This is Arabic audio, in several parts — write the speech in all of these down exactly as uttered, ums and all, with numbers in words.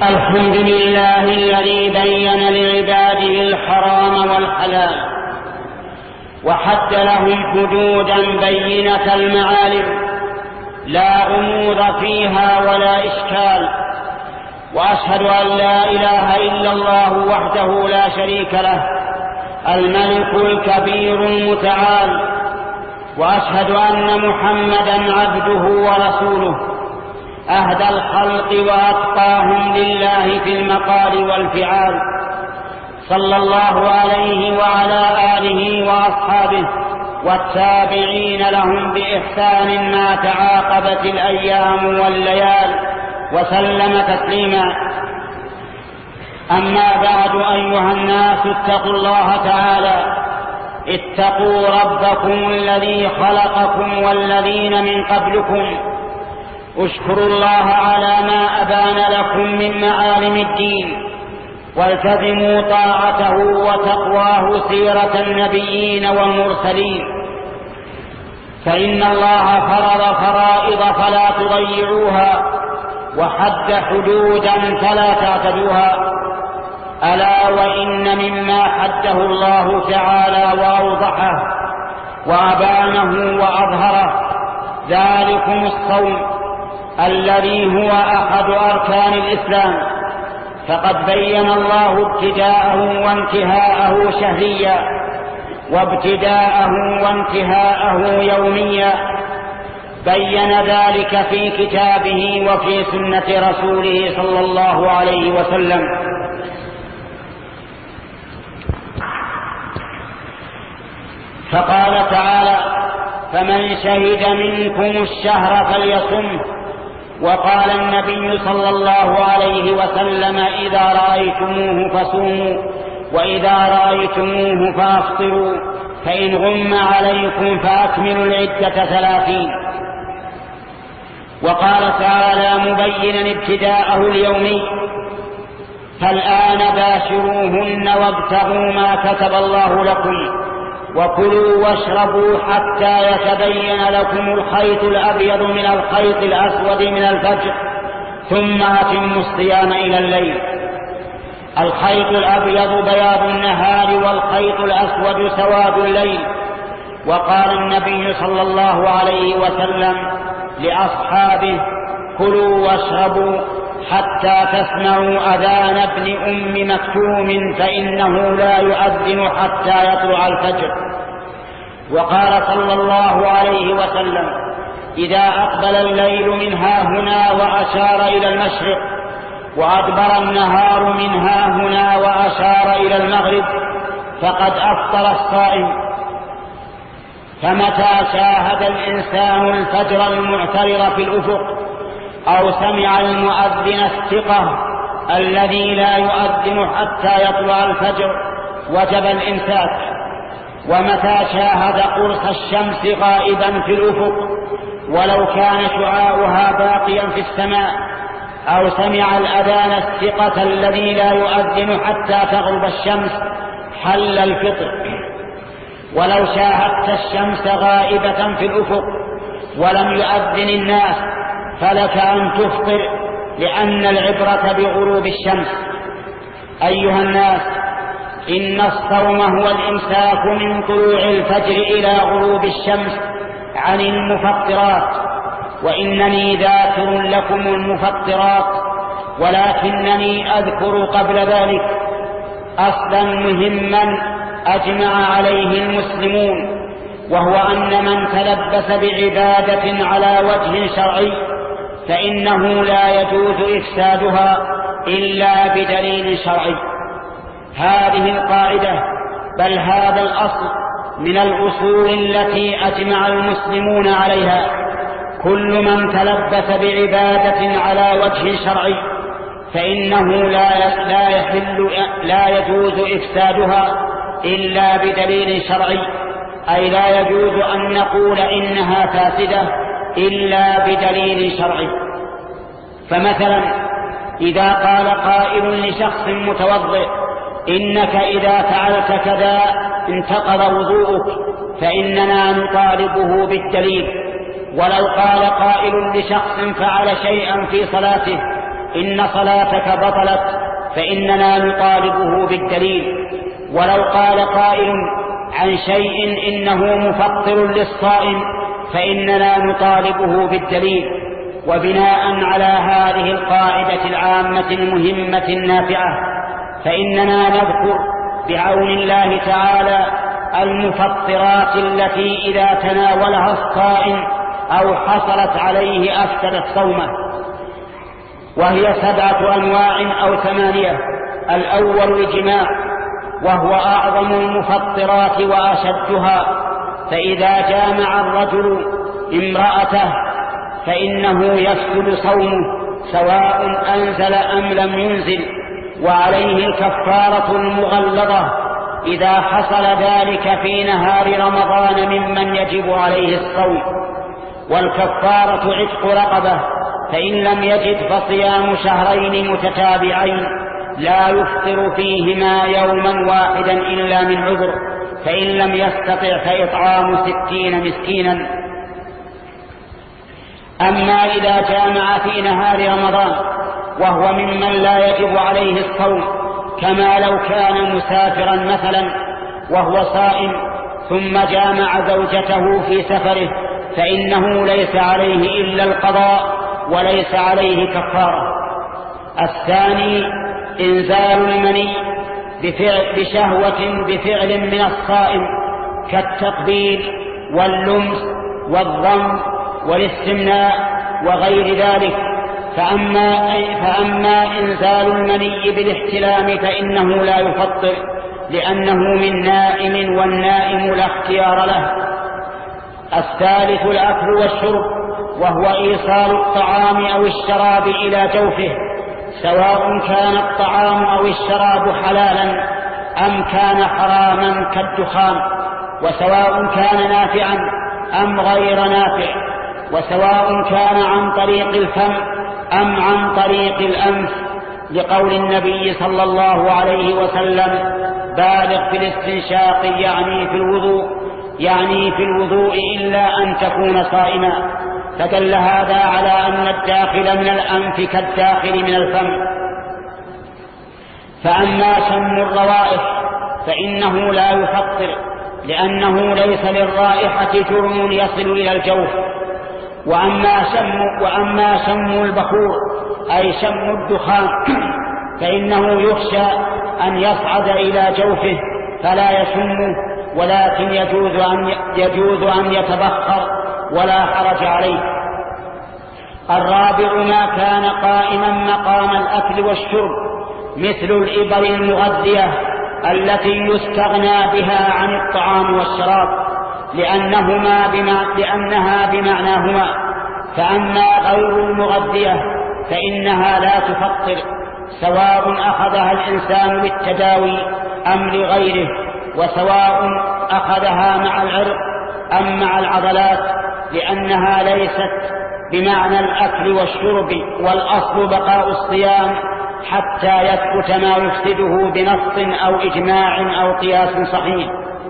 الحمد لله الذي بين لعباده الحرام والحلال وحد لهم حدودا بينة المعالم لا غموض فيها ولا إشكال، وأشهد أن لا إله إلا الله وحده لا شريك له الملك الكبير المتعال، وأشهد أن محمدا عبده ورسوله أهدى الخلق وأتقاهم لله في المقال والفعال، صلى الله عليه وعلى آله وأصحابه والتابعين لهم بإحسان ما تعاقبت الأيام والليال وسلم تسليما. أما بعد، أيها الناس اتقوا الله تعالى، اتقوا ربكم الذي خلقكم والذين من قبلكم، اشكروا الله على ما أبان لكم من معالم الدين، والتزموا طاعته وتقواه سيرة النبيين والمرسلين، فإن الله فرض فرائض فلا تضيعوها وحد حدودا فلا تعتدوها. ألا وإن مما حده الله تعالى وأوضحه وأبانه وأظهره ذلكم الصوم الذي هو أحد أركان الإسلام، فقد بين الله ابتداءه وانتهاءه شهريا وابتداءه وانتهاءه يوميا، بين ذلك في كتابه وفي سنة رسوله صلى الله عليه وسلم. فقال تعالى: فمن شهد منكم الشهر فليصمه. وقال النبي صلى الله عليه وسلم: إذا رأيتموه فصوموا، وإذا رأيتموه فأفطروا، فإن غم عليكم فأكملوا العدة ثلاثين. وقال تعالى مبينا ابتداءه اليومي: فالآن باشروهن وابتغوا ما كتب الله لكم، وكلوا واشربوا حتى يتبين لكم الخيط الأبيض من الخيط الأسود من الفجر، ثم أتموا الصيام إلى الليل. الخيط الأبيض بياض النهار، والخيط الأسود سواد الليل. وقال النبي صلى الله عليه وسلم لأصحابه: كلوا واشربوا حتى تسمعوا أذان ابن أم مكتوم، فإنه لا يؤذن حتى يطلع الفجر. وقال صلى الله عليه وسلم: إذا أقبل الليل من ها هنا وأشار إلى المشرق، وأدبر النهار من ها هنا وأشار إلى المغرب، فقد أفطر الصائم. فمتى شاهد الإنسان الفجر المعترض في الأفق، أو سمع المؤذن الثقة الذي لا يؤذن حتى يطلع الفجر، وجب الإمساك. ومتى شاهد قرص الشمس غائبا في الأفق ولو كان شعاعها باقيا في السماء، أو سمع الأذان الثقة الذي لا يؤذن حتى تغرب الشمس، حل الفطر. ولو شاهدت الشمس غائبة في الأفق ولم يؤذن الناس فلك أن تفطر، لأن العبرة بغروب الشمس. أيها الناس، إن الصوم هو الإمساك من طلوع الفجر إلى غروب الشمس عن المفطرات، وإنني ذاكر لكم المفطرات، ولكنني أذكر قبل ذلك أصلا مهما أجمع عليه المسلمون، وهو أن من تلبس بعبادة على وجه شرعي فإنه لا يجوز إفسادها إلا بدليل شرعي. هذه القاعدة، بل هذا الأصل من الأصول التي أجمع المسلمون عليها: كل من تلبس بعبادة على وجه شرعي فإنه لا لا يحل لا يجوز إفسادها إلا بدليل شرعي، أي لا يجوز أن نقول إنها فاسدة إلا بدليل شرعي. فمثلا إذا قال قائل لشخص متوضئ: إنك إذا فعلت كذا انتقض وضوءك، فإننا نطالبه بالدليل. ولو قال قائل لشخص فعل شيئا في صلاته إن صلاتك بطلت، فإننا نطالبه بالدليل. ولو قال قائل عن شيء إنه مفطر للصائم فإننا نطالبه بالدليل. وبناء على هذه القاعدة العامة المهمة النافعة فإننا نذكر بعون الله تعالى المفطرات التي إذا تناولها الصائم أو حصلت عليه أفسدت صومه، وهي سبعة أنواع أو ثمانية. الأول الجماع، وهو أعظم المفطرات وأشدها، فإذا جامع الرجل امرأته فإنه يفسد صومه سواء أنزل أم لم ينزل، وعليه الكفارة المغلظة إذا حصل ذلك في نهار رمضان ممن يجب عليه الصوم. والكفارة عتق رقبة، فإن لم يجد فصيام شهرين متتابعين لا يفطر فيهما يوما واحدا إلا من عذر، فإن لم يستطع فإطعام ستين مسكينا. أما إذا جامع في نهار رمضان وهو ممن لا يجب عليه الصوم، كما لو كان مسافرا مثلا وهو صائم ثم جامع زوجته في سفره، فإنه ليس عليه إلا القضاء وليس عليه كفارة. الثاني إنزال المني بفعل بشهوة بفعل من الصائم كالتقبيل واللمس والضم والاستمناء وغير ذلك. فأما, فأما إنزال المني بالاحتلام فإنه لا يفطر، لأنه من نائم والنائم لا اختيار له. الثالث الأكل والشرب، وهو إيصال الطعام أو الشراب إلى جوفه، سواء كان الطعام أو الشراب حلالا أم كان حراما كالدخان، وسواء كان نافعا أم غير نافع، وسواء كان عن طريق الفم أم عن طريق الأنف، لقول النبي صلى الله عليه وسلم: بالغ في الاستنشاق يعني في الوضوء يعني في الوضوء إلا أن تكون صائما. فدل هذا على أن الداخل من الأنف كالداخل من الفم. فأما شم الروائح فإنه لا يفطر، لأنه ليس للرائحة جرم يصل إلى الجوف. وأما شم, وأما شم البخور أي شم الدخان فإنه يخشى أن يصعد إلى جوفه فلا يشمه، ولكن يجوز أن, يجوز أن يتبخر ولا حرج عليه. الرابع ما كان قائما مقام الأكل والشرب، مثل الإبر المغذية التي يستغنى بها عن الطعام والشراب، لأنهما بمع... لأنها بمعناهما. فأما غير المغذية فإنها لا تفطر، سواء أخذها الإنسان للتداوي أم لغيره، وسواء أخذها مع العرق أم مع العضلات، لأنها ليست بمعنى الأكل والشرب. والأصل بقاء الصيام حتى يثبت ما يفسده بنص أو إجماع أو قياس صحيح.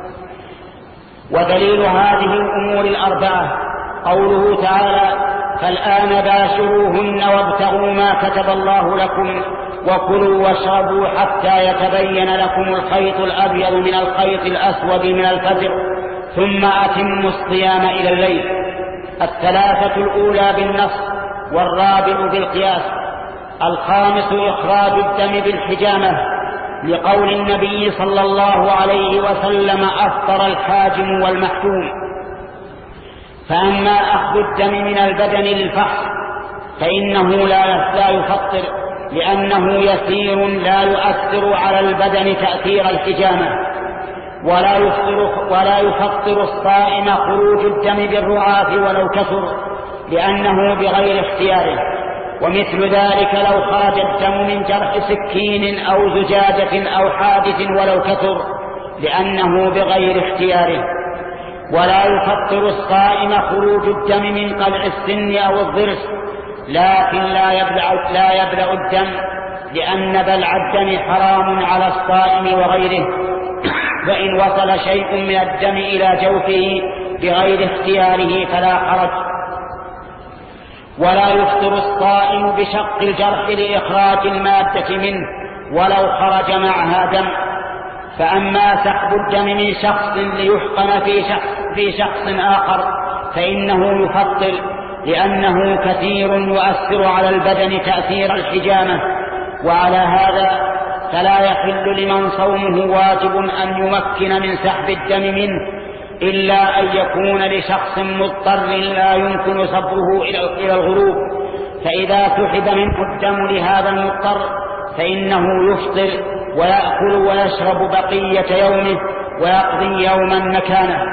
ودليل هذه الأمور الأربعة قوله تعالى: فالآن باشروهن وابتغوا ما كتب الله لكم وكلوا واشربوا حتى يتبين لكم الخيط الأبيض من الخيط الأسود من الفجر ثم أتموا الصيام إلى الليل. الثلاثة الأولى بالنص والرابع بالقياس. الخامس إخراج الدم بالحجامة، لقول النبي صلى الله عليه وسلم: أفطر الحاجم والمحجوم. فأما أخذ الدم من البدن للفحص فإنه لا يفطر، لأنه يسير لا يؤثر على البدن تأثير الحجامة. ولا يفطر, ولا يفطر الصائم خروج الدم بالرعاف ولو كثر، لأنه بغير اختياره. ومثل ذلك لو خرج الدم من جرح سكين أو زجاجة أو حادث ولو كثر، لأنه بغير اختياره. ولا يفطر الصائم خروج الدم من قلع السن أو الضرس، لكن لا يبلع, لا يبلع الدم، لأن بلع الدم حرام على الصائم وغيره. فإن وصل شيء من الدم إلى جوفه بغير اختياره فلا حرج. ولا يفطر الصائم بشق الجرح لإخراج المادة منه ولو خرج معها دم. فأما سحب الدم من شخص ليحقن في شخص, في شخص آخر فإنه يفطر، لأنه كثير يؤثر على البدن تأثير الحجامة. وعلى هذا فلا يحل لمن صومه واجب أن يمكن من سحب الدم منه إلا أن يكون لشخص مضطر لا يمكن صبره إلى الغروب، فإذا سحب منه الدم لهذا المضطر فإنه يفطر ويأكل ويشرب بقية يومه ويقضي يوما مكانه،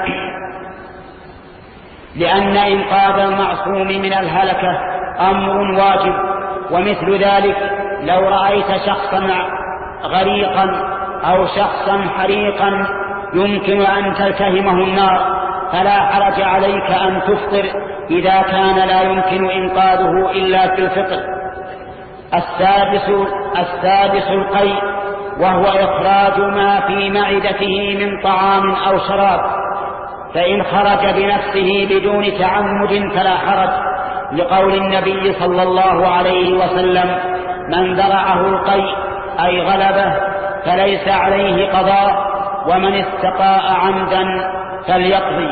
لأن إنقاذ المعصوم من الهلكة أمر واجب. ومثل ذلك لو رأيت شخصا غريقا أو شخصا حريقا يمكن أن تلتهمه النار فلا حرج عليك أن تفطر إذا كان لا يمكن إنقاذه إلا في الفطر. السادس, السادس القيء، وهو إخراج ما في معدته من طعام أو شراب، فإن خرج بنفسه بدون تعمد فلا حرج، لقول النبي صلى الله عليه وسلم: من ذرعه القيء أي غلبه فليس عليه قضاء، ومن استقاء عمدا فليقضي.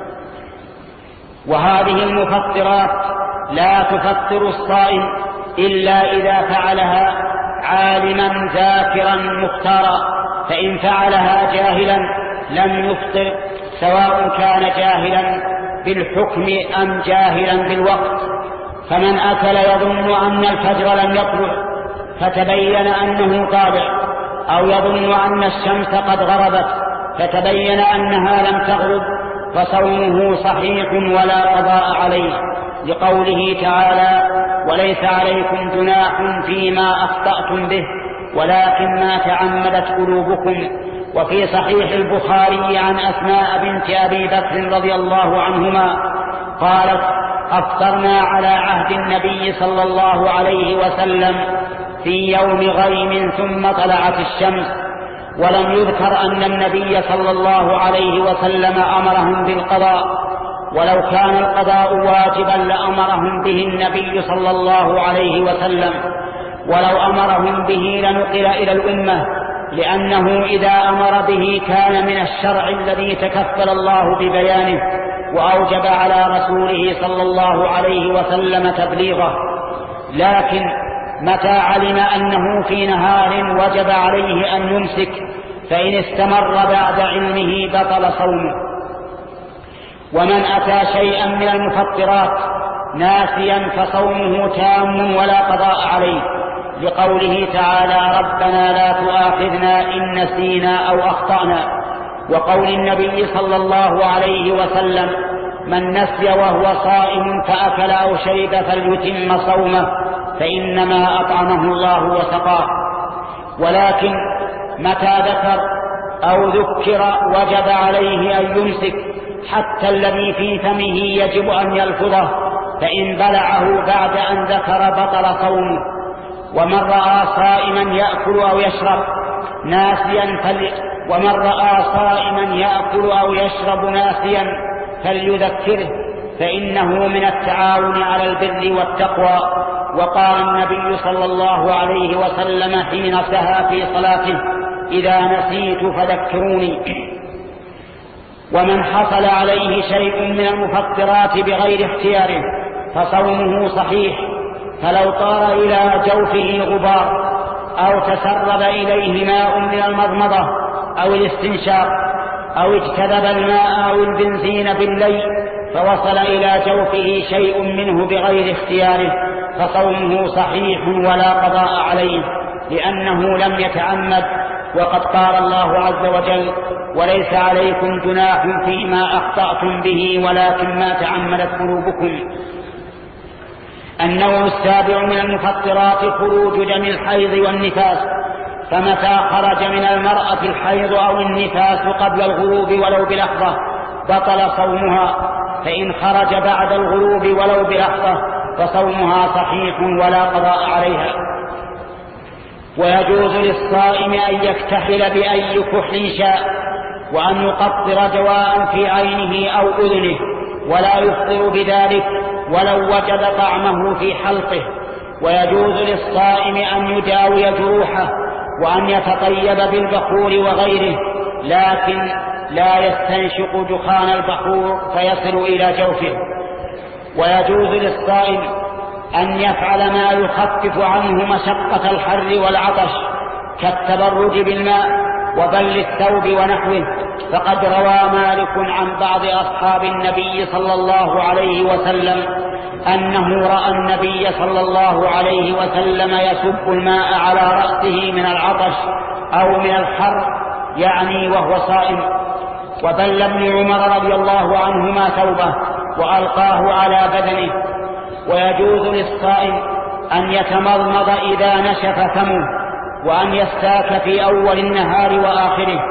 وهذه المفطرات لا تفطر الصائم إلا إذا فعلها عالما ذاكرا مختارا، فإن فعلها جاهلا لم يفطر، سواء كان جاهلا بالحكم أم جاهلا بالوقت. فمن أكل يظن أن الفجر لم يطلع فتبين أنه طالع، أو يظن أن الشمس قد غربت فتبين أنها لم تغرب، فصومه صحيح ولا قضاء عليه، لقوله تعالى: وليس عليكم جناح فيما أخطأتم به ولكن ما تعمدت قلوبكم. وفي صحيح البخاري عن أسماء بنت أبي بكر رضي الله عنهما قالت: أفطرنا على عهد النبي صلى الله عليه وسلم في يوم غيم ثم طلعت الشمس، ولم يذكر أن النبي صلى الله عليه وسلم أمرهم بالقضاء، ولو كان القضاء واجبا لأمرهم به النبي صلى الله عليه وسلم، ولو أمرهم به لنقل إلى الأمة، لأنه إذا أمر به كان من الشرع الذي تكفل الله ببيانه وأوجب على رسوله صلى الله عليه وسلم تبليغه. لكن متى علم أنه في نهار وجب عليه أن يمسك، فإن استمر بعد علمه بطل صومه. ومن أتى شيئا من المفطرات ناسيا فصومه تام ولا قضاء عليه، لقوله تعالى: ربنا لا تؤاخذنا إن نسينا أو أخطأنا، وقول النبي صلى الله عليه وسلم: من نسي وهو صائم فأكل أو شرب فليتم صومه فإنما أطعمه الله وسقاه. ولكن متى ذكر أو ذكر وجب عليه أن يمسك، حتى الذي في فمه يجب أن يلفظه، فإن بلعه بعد أن ذكر بطل صومه. ومن رأى صائما يأكل أو يشرب ناسيا فل... ومن رأى صائما يأكل أو يشرب ناسيا فليذكره، فإنه من التعاون على البر والتقوى. وقال النبي صلى الله عليه وسلم حين سهى في صلاته: إذا نسيت فذكروني. ومن حصل عليه شيء من المفطرات بغير اختياره فصومه صحيح، فلو طار إلى جوفه غبار أو تسرب إليه ماء من المضمضة أو الاستنشاق أو اجتذب الماء أو البنزين بالليل فوصل إلى جوفه شيء منه بغير اختياره فصومه صحيح ولا قضاء عليه، لأنه لم يتعمد. وقد قال الله عز وجل: وليس عليكم جناح فيما أخطأتم به ولكن ما تعمدت قلوبكم. النوع السابع من المفطرات خروج دم الحيض والنفاس، فمتى خرج من المرأة الحيض أو النفاس قبل الغروب ولو بلحظة بطل صومها، فإن خرج بعد الغروب ولو بلحظة فصومها صحيح ولا قضاء عليها. ويجوز للصائم أن يكتحل بأي كحل شاء، وأن يقطر دواء في عينه أو أذنه ولا يفطر بذلك، ولو وجد طعمه في حلقه. ويجوز للصائم أن يداوي جروحه وأن يتطيب بالبخور وغيره، لكن لا يستنشق دخان البخور فيصل إلى جوفه. ويجوز للصائم أن يفعل ما يخفف عنه مشقة الحر والعطش كالتبرد بالماء وبل الثوب ونحوه، فقد روى مالك عن بعض أصحاب النبي صلى الله عليه وسلم أنه رأى النبي صلى الله عليه وسلم يسب الماء على رأسه من العطش أو من الحر، يعني وهو صائم. وبل ابن عمر رضي الله عنهما ثوبه وألقاه على بدنه. ويجوز للصائم أن يتمضمض إذا نشف فمه، وأن يستاك في أول النهار وآخره،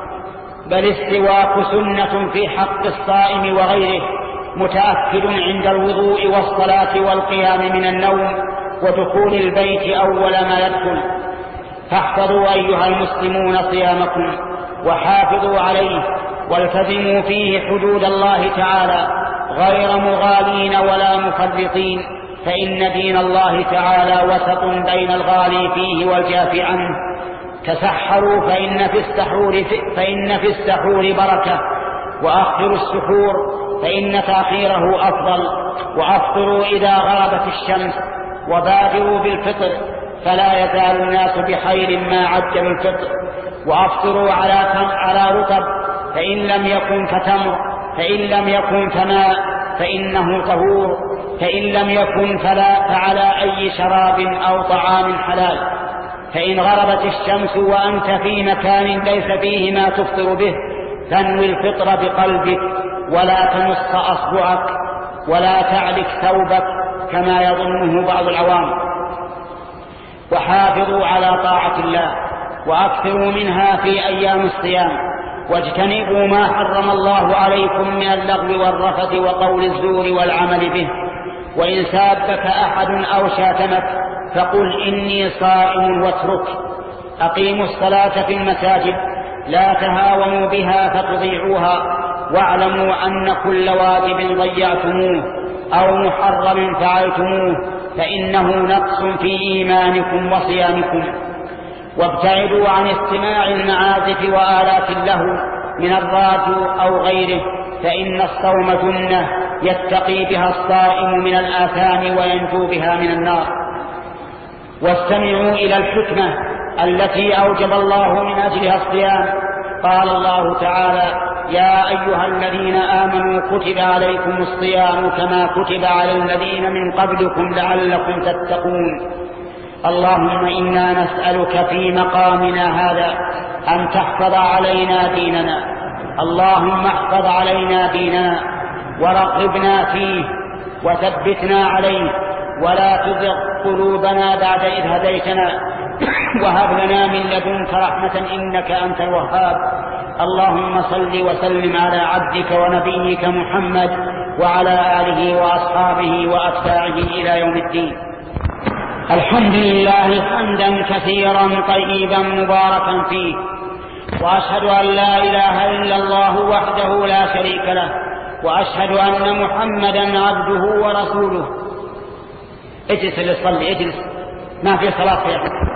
بل السواك سنة في حق الصائم وغيره، متأكد عند الوضوء والصلاة والقيام من النوم ودخول البيت أول ما يدخل. فاحفظوا أيها المسلمون صيامكم وحافظوا عليه، والتزموا فيه حدود الله تعالى غير مغالين ولا مفرطين، فإن دين الله تعالى وسط بين الغالي فيه والجاف عنه. تسحروا فإن في السحور فإن في السحور بركة، وأخروا السحور فإن تأخيره أفضل، وأفطروا إذا غربت الشمس، وبادروا بالفطر فلا يزال الناس بخير ما عجلوا الفطر. وأفطروا على على رطب فإن لم يكن فتمر، فإن لم يكن فماء فإنه طهور، فإن لم يكن فلا فعلى أي شراب أو طعام حلال. فإن غربت الشمس وأنت في مكان ليس فيه ما تفطر به فانوي الفطر بقلبك، ولا تمص أصبعك ولا تعلك ثوبك كما يظنه بعض العوام. وحافظوا على طاعة الله وأكثروا منها في أيام الصيام، واجتنبوا ما حرم الله عليكم من اللغو والرفث وقول الزور والعمل به. وإن سابك أحد أو شاتمك فقل إني صائم واترك. أقيموا الصلاة في المساجد، لا تهاونوا بها فتضيعوها، واعلموا أن كل واجب ضيعتموه أو محرم فعلتموه فإنه نقص في إيمانكم وصيامكم. وابتعدوا عن استماع المعازف وآلات اللهو من الراديو أو غيره، فإن الصوم جنة يتقي بها الصائم من الآثام وينجو بها من النار. واستمعوا إلى الحكمة التي أوجب الله من أجلها الصيام. قال الله تعالى: يا أيها الذين آمنوا كتب عليكم الصيام كما كتب على الذين من قبلكم لعلكم تتقون. اللهم إنا نسألك في مقامنا هذا أن تحفظ علينا ديننا، اللهم احفظ علينا ديننا ورقبنا فيه وثبتنا عليه، ولا تزغ قلوبنا بعد إذ هديتنا وهب لنا من لدنك رحمة إنك أنت الوهاب. اللهم صل وسلم على عبدك ونبيك محمد وعلى آله وأصحابه وأتباعه إلى يوم الدين. الحمد لله حمدا كثيرا طيبا مباركا فيه، وأشهد أن لا إله إلا الله وحده لا شريك له، وأشهد أن محمدا عبده ورسوله. اجلس اللي صلي، اجلس، ما في صلاة يا أخي.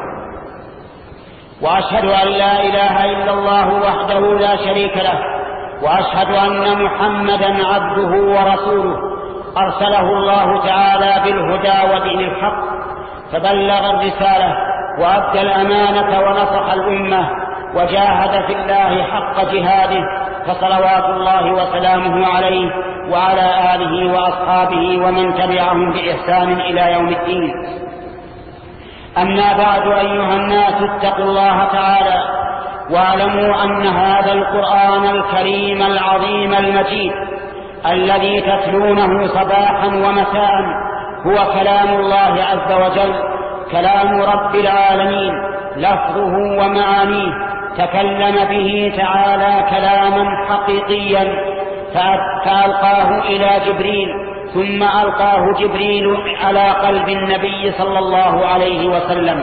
وأشهد أن لا إله إلا الله وحده لا شريك له، وأشهد أن محمدا عبده ورسوله، أرسله الله تعالى بالهدى ودين الحق، فبلغ الرسالة وأدى الأمانة ونصح الأمة وجاهد في الله حق جهاده، فصلوات الله وسلامه عليه وعلى آله وأصحابه ومن تبعهم بإحسان إلى يوم الدين. أما بعد، أيها الناس، اتقوا الله تعالى واعلموا أن هذا القرآن الكريم العظيم المجيد الذي تتلونه صباحا ومساء هو كلام الله عز وجل، كلام رب العالمين، لفظه ومعانيه. تكلم به تعالى كلاما حقيقيا فألقاه إلى جبريل، ثم ألقاه جبريل على قلب النبي صلى الله عليه وسلم.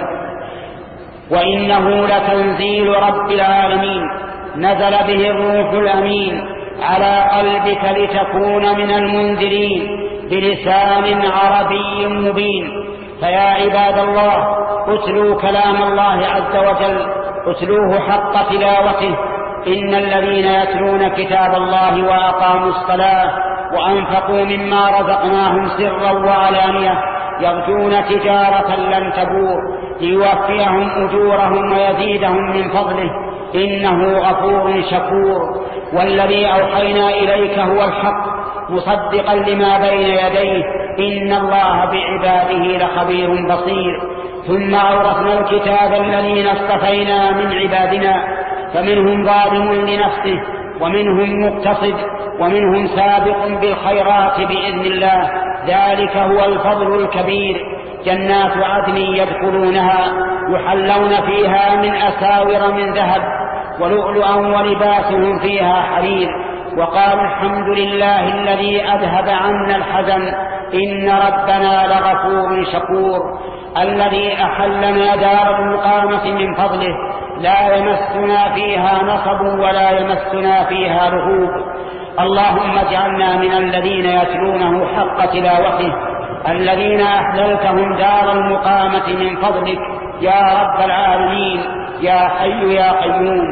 وإنه لتنزيل رب العالمين، نزل به الروح الأمين على قلبك لتكون من المنذرين بلسان عربي مبين. فيا عباد الله، اتلوا كلام الله عز وجل، اتلوه حق تلاوته. إن الذين يتلون كتاب الله وأقاموا الصلاة وأنفقوا مما رزقناهم سرا وعلانية يرجون تجارة لن تبور ليوفيهم أجورهم ويزيدهم من فضله إنه غفور شكور. والذي أوحينا إليك هو الحق مصدقا لما بين يديه إن الله بعباده لخبير بصير. ثم أورثنا الكتاب الذين اصطفينا من عبادنا فمنهم ظالم لنفسه ومنهم مقتصد ومنهم سابق بالخيرات بإذن الله، ذلك هو الفضل الكبير. جنات عدن يدخلونها يحلون فيها من أساور من ذهب ولؤلؤا ولباسهم فيها حرير. وقالوا الحمد لله الذي أذهب عنا الحزن إن ربنا لغفور شكور. الذي أحلنا دار المقامة من فضله لا يمسنا فيها نصب ولا يمسنا فيها لغوب. اللهم اجعلنا من الذين يتلونه حق تلاوته الذين أحللتهم دار المقامة من فضلك يا رب العالمين يا حي يا قيوم.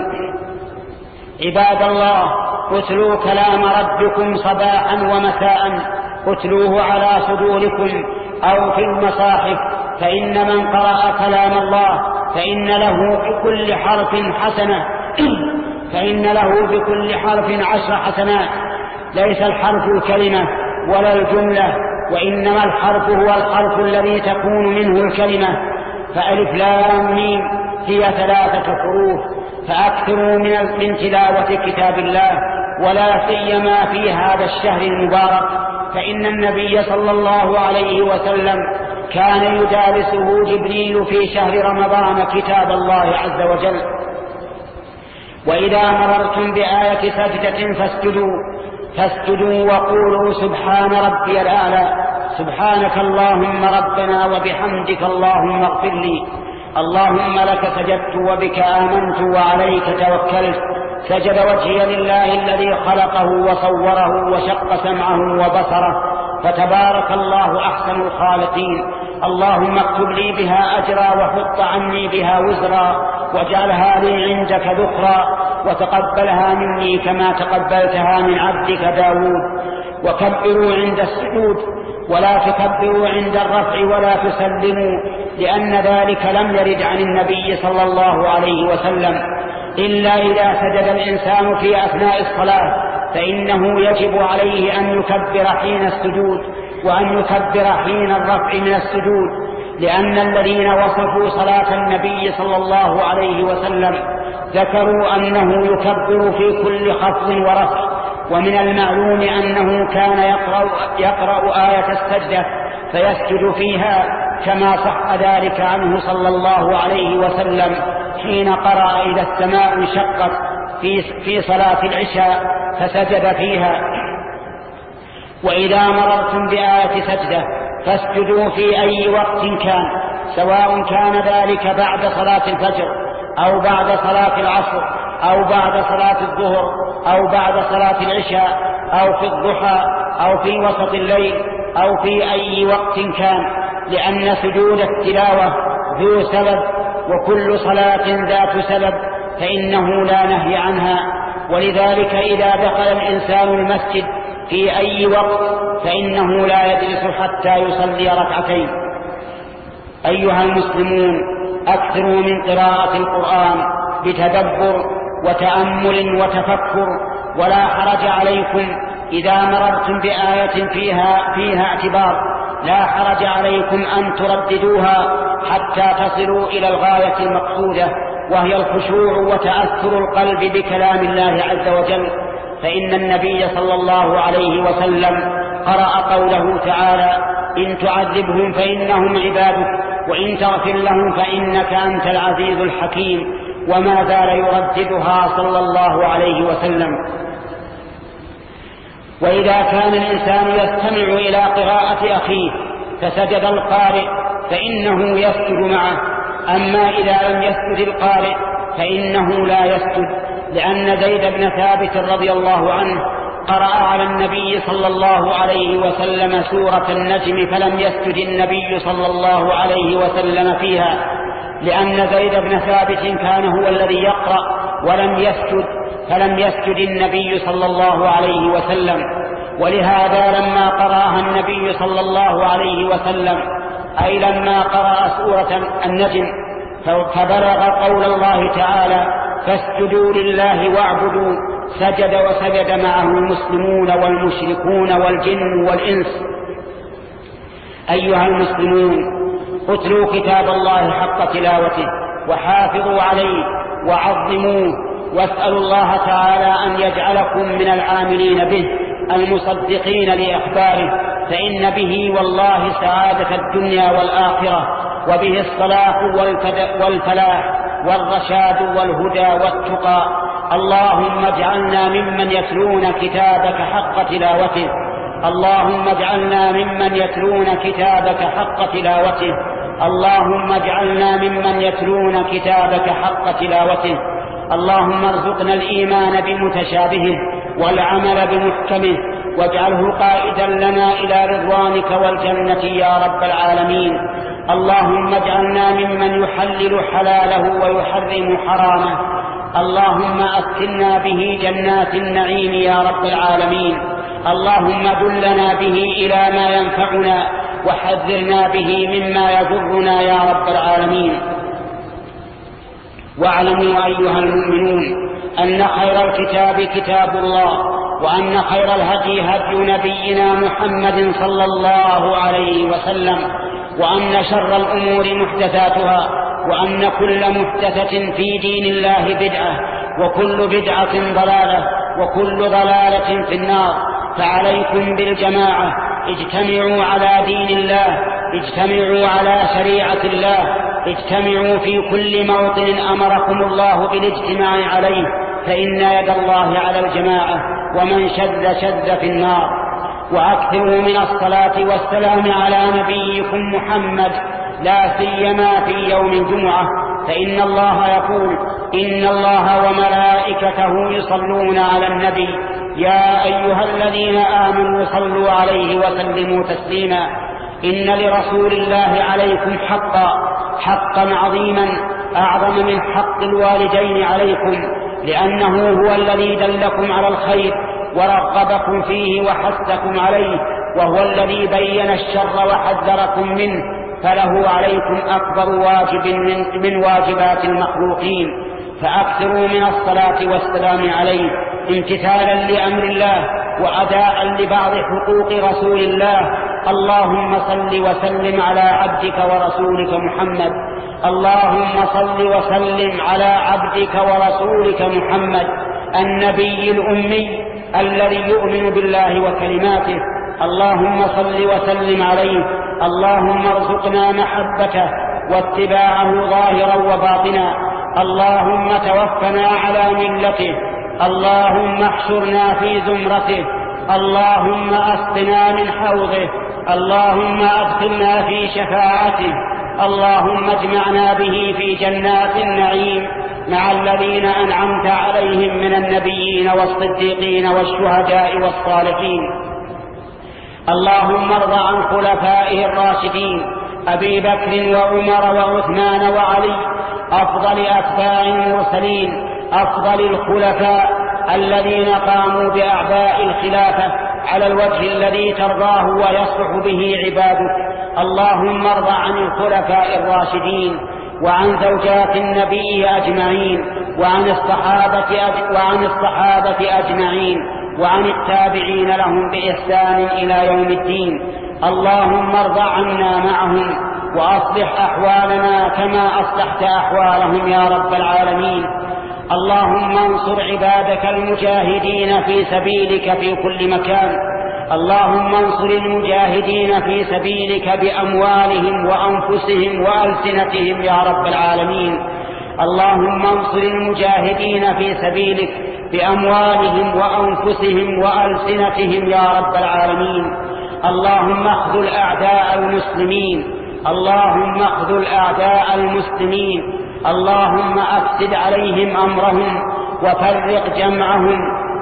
عباد الله، اتلوا كلام ربكم صباحا ومساء، اتلوه على صدوركم أو في المصاحف، فإن من قرأ كلام الله فإن له بكل حرف حسنة فإن له بكل حرف عشر حسنات. ليس الحرف الكلمة ولا الجملة، وإنما الحرف هو الحرف الذي تكون منه الكلمة. فألف لام ميم هي ثلاثة حروف. فأكثروا من, من تلاوة كتاب الله ولا سيما في هذا الشهر المبارك، فإن النبي صلى الله عليه وسلم كان يجالسه جبريل في شهر رمضان كتاب الله عز وجل. وإذا مررتم بآية سجدة فاسجدوا فاسجدوا وقولوا سبحان ربي الأعلى سبحانك اللهم ربنا وبحمدك اللهم اغفر لي. اللهم لك سجدت وبك آمنت وعليك توكلت. سجد وجهي لله الذي خلقه وصوره وشق سمعه وبصره فتبارك الله أحسن الخالقين. اللهم اكتب لي بها أجرا وحط عني بها وزرا واجعلها لي عندك ذخرا وتقبلها مني كما تقبلتها من عبدك داود. وكبروا عند السجود ولا تكبروا عند الرفع ولا تسلموا، لأن ذلك لم يرد عن النبي صلى الله عليه وسلم إلا إذا سجد الإنسان في أثناء الصلاة، فإنه يجب عليه أن يكبر حين السجود وأن يكبر حين الرفع من السجود، لأن الذين وصفوا صلاة النبي صلى الله عليه وسلم ذكروا أنه يكبر في كل خفض ورفع. ومن المعلوم أنه كان يقرأ, يقرأ آية السجدة فيسجد فيها، كما صح ذلك عنه صلى الله عليه وسلم حين قرأ إذا السماء انشقت في, في صلاة العشاء فسجد فيها. وإذا مررتم بآية سجدة فاسجدوا في أي وقت كان، سواء كان ذلك بعد صلاة الفجر أو بعد صلاة العصر أو بعد صلاة الظهر أو بعد صلاة العشاء أو في الضحى أو في وسط الليل أو في أي وقت كان، لأن سجود التلاوة ذو سبب، وكل صلاة ذات سبب فإنه لا نهي عنها. ولذلك إذا دخل الإنسان المسجد في أي وقت فإنه لا يجلس حتى يصلي ركعتين. أيها المسلمون، أكثروا من قراءة القرآن بتدبر وتأمل وتفكر، ولا حرج عليكم إذا مررتم بآية فيها, فيها اعتبار، لا حرج عليكم أن ترددوها حتى تصلوا إلى الغاية المقصودة، وهي الخشوع وتأثر القلب بكلام الله عز وجل. فإن النبي صلى الله عليه وسلم قرأ قوله تعالى: إن تعذبهم فإنهم عبادك وإن تغفر لهم فإنك أنت العزيز الحكيم، وما زال يرددها صلى الله عليه وسلم. وإذا كان الإنسان يستمع إلى قراءة أخيه فسجد القارئ فإنه يسجد معه، أما إذا لم يسجد القارئ فإنه لا يسجد، لأن زيد بن ثابت رضي الله عنه قرأ على النبي صلى الله عليه وسلم سورة النجم فلم يسجد النبي صلى الله عليه وسلم فيها، لأن زيد بن ثابت كان هو الذي يقرأ ولم يسجد، فلم يسجد النبي صلى الله عليه وسلم. ولهذا لما قرأها النبي صلى الله عليه وسلم، أي لما قرأ سورة النجم، فبلغ قول الله تعالى: فاسجدوا لله واعبدوا، سجد وسجد معه المسلمون والمشركون والجن والإنس. أيها المسلمون، اتلوا كتاب الله حق تلاوته وحافظوا عليه وعظموه، واسألوا الله تعالى أن يجعلكم من العاملين به المصدقين لأخباره، فإن به والله سعادة الدنيا والآخرة، وبه الصلاح والفلاح والرشاد والهدى والتقى. اللهم اجعلنا ممن يتلون كتابك حق تلاوته، اللهم اجعلنا ممن يتلون كتابك حق تلاوته، اللهم اجعلنا ممن يتلون كتابك حق تلاوته. اللهم ارزقنا الإيمان بمتشابهه والعمل بمحكمه، واجعله قائدا لنا إلى رضوانك والجنة يا رب العالمين. اللهم اجعلنا ممن يحلل حلاله ويحرم حرامه، اللهم أسكننا به جنات النعيم يا رب العالمين. اللهم دلنا به إلى ما ينفعنا وحذرنا به مما يضرنا يا رب العالمين. واعلموا أيها المؤمنون أن خير الكتاب كتاب الله، وأن خير الهدي هدي نبينا محمد صلى الله عليه وسلم، وأن شر الأمور محدثاتها، وأن كل محدثة في دين الله بدعة، وكل بدعة ضلالة، وكل ضلالة في النار. فعليكم بالجماعة، اجتمعوا على دين الله، اجتمعوا على شريعة الله، اجتمعوا في كل موطن أمركم الله بالاجتماع عليه، فإن يد الله على الجماعة، ومن شذ شذ في النار. وأكثروا من الصلاة والسلام على نبيكم محمد، لا سيما في يوم الجمعة، فإن الله يقول: إن الله وملائكته يصلون على النبي، يا أيها الذين آمنوا صلوا عليه وسلموا تسليما. إن لرسول الله عليكم حقا، حقا عظيما أعظم من حق الوالدين عليكم، لأنه هو الذي دلكم على الخير ورغبكم فيه وحثكم عليه، وهو الذي بين الشر وحذركم منه، فله عليكم أكبر واجب من, من واجبات المخلوقين. فأكثروا من الصلاة والسلام عليه امتثالا لأمر الله وأداء لبعض حقوق رسول الله. اللهم صل وسلم على عبدك ورسولك محمد، اللهم صل وسلم على عبدك ورسولك محمد النبي الأمي الذي يؤمن بالله وكلماته. اللهم صل وسلم عليه، اللهم ارزقنا محبته واتباعه ظاهرا وباطنا. اللهم توفنا على ملته، اللهم احشرنا في زمرته، اللهم اسقنا من حوضه، اللهم ادخلنا في شفاعته، اللهم اجمعنا به في جنات النعيم مع الذين أنعمت عليهم من النبيين والصديقين والشهداء والصالحين. اللهم ارض عن خلفائه الراشدين أبي بكر وعمر وعثمان وعلي، أفضل أتباع المرسلين، أفضل الخلفاء الذين قاموا بأعباء الخلافة على الوجه الذي ترضاه ويصلح به عبادك. اللهم ارض عن الخلفاء الراشدين وعن زوجات النبي أجمعين، وعن الصحابة وعن الصحابة أجمعين، وعن التابعين لهم بإحسان إلى يوم الدين. اللهم ارض عنا معهم وأصلح أحوالنا كما أصلحت أحوالهم يا رب العالمين. اللهم انصر عبادك المجاهدين في سبيلك في كل مكان، اللهم انصر المجاهدين في سبيلك بأموالهم وأنفسهم وألسنتهم يا رب العالمين. اللهم انصر المجاهدين في سبيلك بأموالهم وأنفسهم وألسنتهم يا رب العالمين. اللهم اخذل أعداء المسلمين، اللهم اخذل أعداء المسلمين، اللهم أفسد عليهم أمرهم وفرق جمعهم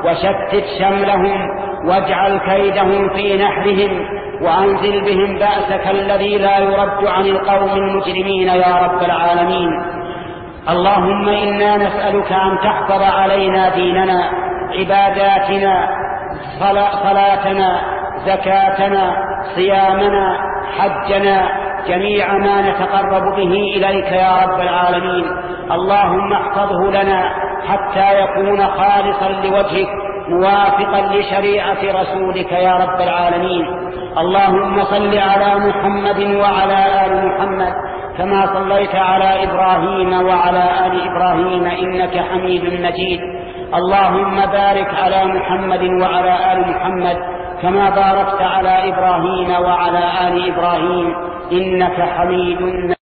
وشتت شملهم واجعل كيدهم في نحرهم وأنزل بهم بأسك الذي لا يرد عن القوم المجرمين يا رب العالمين. اللهم إنا نسألك أن تحفظ علينا ديننا، عباداتنا، صلاتنا، زكاتنا، صيامنا، حجنا، جميع ما نتقرب به إليك يا رب العالمين. اللهم احفظه لنا حتى يكون خالصا لوجهك موافقا لشريعة رسولك يا رب العالمين. اللهم صل على محمد وعلى آل محمد كما صليت على إبراهيم وعلى آل إبراهيم إنك حميد مجيد. اللهم بارك على محمد وعلى آل محمد كما باركت على إبراهيم وعلى آل إبراهيم إنك حميد مجيد.